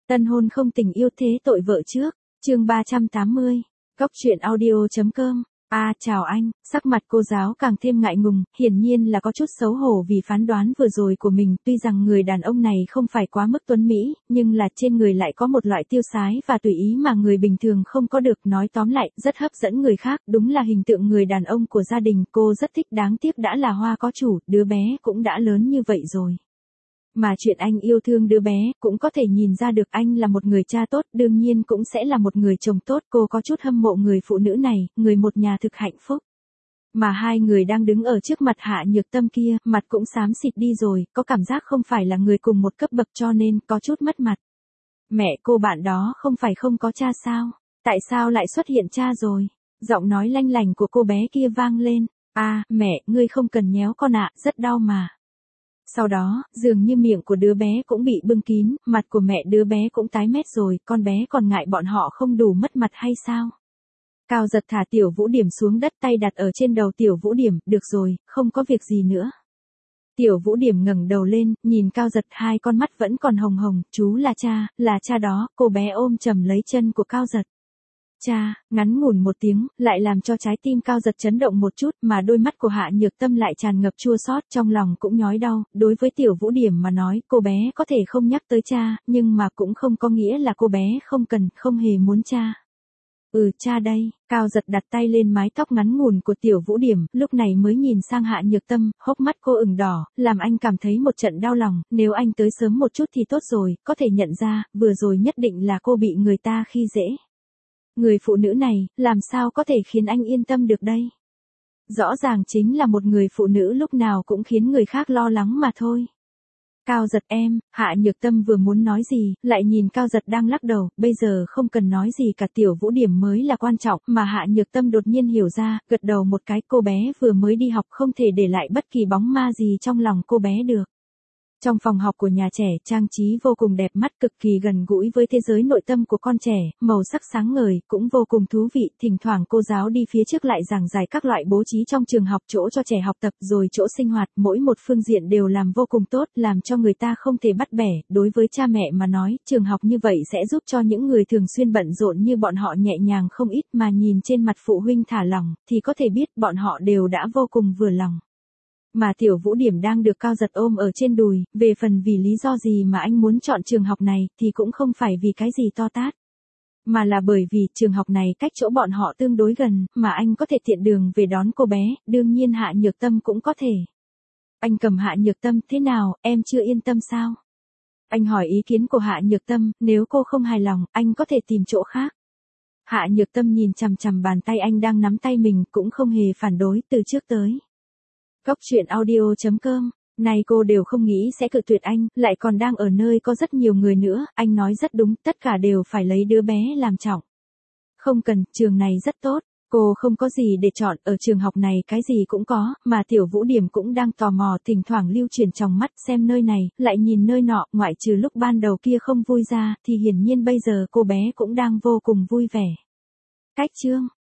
Tân hôn không tình yêu thế tội vợ trước, chương 380, Góc truyện audio.com. Chào anh, sắc mặt cô giáo càng thêm ngại ngùng, hiển nhiên là có chút xấu hổ vì phán đoán vừa rồi của mình, tuy rằng người đàn ông này không phải quá mức tuấn mỹ, nhưng là trên người lại có một loại tiêu sái và tùy ý mà người bình thường không có được, nói tóm lại, rất hấp dẫn người khác, đúng là hình tượng người đàn ông của gia đình, cô rất thích, đáng tiếc đã là hoa có chủ, đứa bé cũng đã lớn như vậy rồi. Mà chuyện anh yêu thương đứa bé, cũng có thể nhìn ra được anh là một người cha tốt, đương nhiên cũng sẽ là một người chồng tốt, cô có chút hâm mộ người phụ nữ này, người một nhà thực hạnh phúc. Mà hai người đang đứng ở trước mặt Hạ Nhược Tâm kia, mặt cũng xám xịt đi rồi, có cảm giác không phải là người cùng một cấp bậc cho nên có chút mất mặt. Mẹ cô bạn đó không phải không có cha sao? Tại sao lại xuất hiện cha rồi? Giọng nói lanh lành của cô bé kia vang lên. Mẹ, ngươi không cần nhéo con ạ, rất đau mà. Sau đó, dường như miệng của đứa bé cũng bị bưng kín, mặt của mẹ đứa bé cũng tái mét rồi, con bé còn ngại bọn họ không đủ mất mặt hay sao? Cao Giật thả Tiểu Vũ Điểm xuống đất, tay đặt ở trên đầu Tiểu Vũ Điểm, được rồi, không có việc gì nữa. Tiểu Vũ Điểm ngẩng đầu lên, nhìn Cao Giật, hai con mắt vẫn còn hồng hồng, chú là cha đó, cô bé ôm chầm lấy chân của Cao Giật. Cha, ngắn ngủn một tiếng, lại làm cho trái tim Cao Giật chấn động một chút, mà đôi mắt của Hạ Nhược Tâm lại tràn ngập chua xót, trong lòng cũng nhói đau, đối với Tiểu Vũ Điểm mà nói, cô bé có thể không nhắc tới cha, nhưng mà cũng không có nghĩa là cô bé không hề muốn cha. Cha đây, Cao Giật đặt tay lên mái tóc ngắn ngủn của Tiểu Vũ Điểm, lúc này mới nhìn sang Hạ Nhược Tâm, hốc mắt cô ửng đỏ, làm anh cảm thấy một trận đau lòng, nếu anh tới sớm một chút thì tốt rồi, có thể nhận ra, vừa rồi nhất định là cô bị người ta khi dễ. Người phụ nữ này, làm sao có thể khiến anh yên tâm được đây? Rõ ràng chính là một người phụ nữ lúc nào cũng khiến người khác lo lắng mà thôi. Cao Giật em, Hạ Nhược Tâm vừa muốn nói gì, lại nhìn Cao Giật đang lắc đầu, bây giờ không cần nói gì cả, Tiểu Vũ Điểm mới là quan trọng, mà Hạ Nhược Tâm đột nhiên hiểu ra, gật đầu một cái, cô bé vừa mới đi học không thể để lại bất kỳ bóng ma gì trong lòng cô bé được. Trong phòng học của nhà trẻ, trang trí vô cùng đẹp mắt, cực kỳ gần gũi với thế giới nội tâm của con trẻ, màu sắc sáng ngời, cũng vô cùng thú vị, thỉnh thoảng cô giáo đi phía trước lại giảng giải các loại bố trí trong trường học, chỗ cho trẻ học tập, rồi chỗ sinh hoạt, mỗi một phương diện đều làm vô cùng tốt, làm cho người ta không thể bắt bẻ, đối với cha mẹ mà nói, trường học như vậy sẽ giúp cho những người thường xuyên bận rộn như bọn họ nhẹ nhàng không ít, mà nhìn trên mặt phụ huynh thả lỏng, thì có thể biết bọn họ đều đã vô cùng vừa lòng. Mà Tiểu Vũ Điểm đang được Cao Giật ôm ở trên đùi, về phần vì lý do gì mà anh muốn chọn trường học này, thì cũng không phải vì cái gì to tát. Mà là bởi vì trường học này cách chỗ bọn họ tương đối gần, mà anh có thể tiện đường về đón cô bé, đương nhiên Hạ Nhược Tâm cũng có thể. Anh cầm Hạ Nhược Tâm, thế nào, em chưa yên tâm sao? Anh hỏi ý kiến của Hạ Nhược Tâm, nếu cô không hài lòng, anh có thể tìm chỗ khác. Hạ Nhược Tâm nhìn chằm chằm bàn tay anh đang nắm tay mình, cũng không hề phản đối, từ trước tới. Góc truyện audio.com, này cô đều không nghĩ sẽ cự tuyệt anh, lại còn đang ở nơi có rất nhiều người nữa, anh nói rất đúng, tất cả đều phải lấy đứa bé làm trọng. Không cần, trường này rất tốt, cô không có gì để chọn, ở trường học này cái gì cũng có, mà Tiểu Vũ Điểm cũng đang tò mò, thỉnh thoảng lưu chuyển trong mắt xem nơi này, lại nhìn nơi nọ, ngoại trừ lúc ban đầu kia không vui ra, thì hiển nhiên bây giờ cô bé cũng đang vô cùng vui vẻ. Cách chương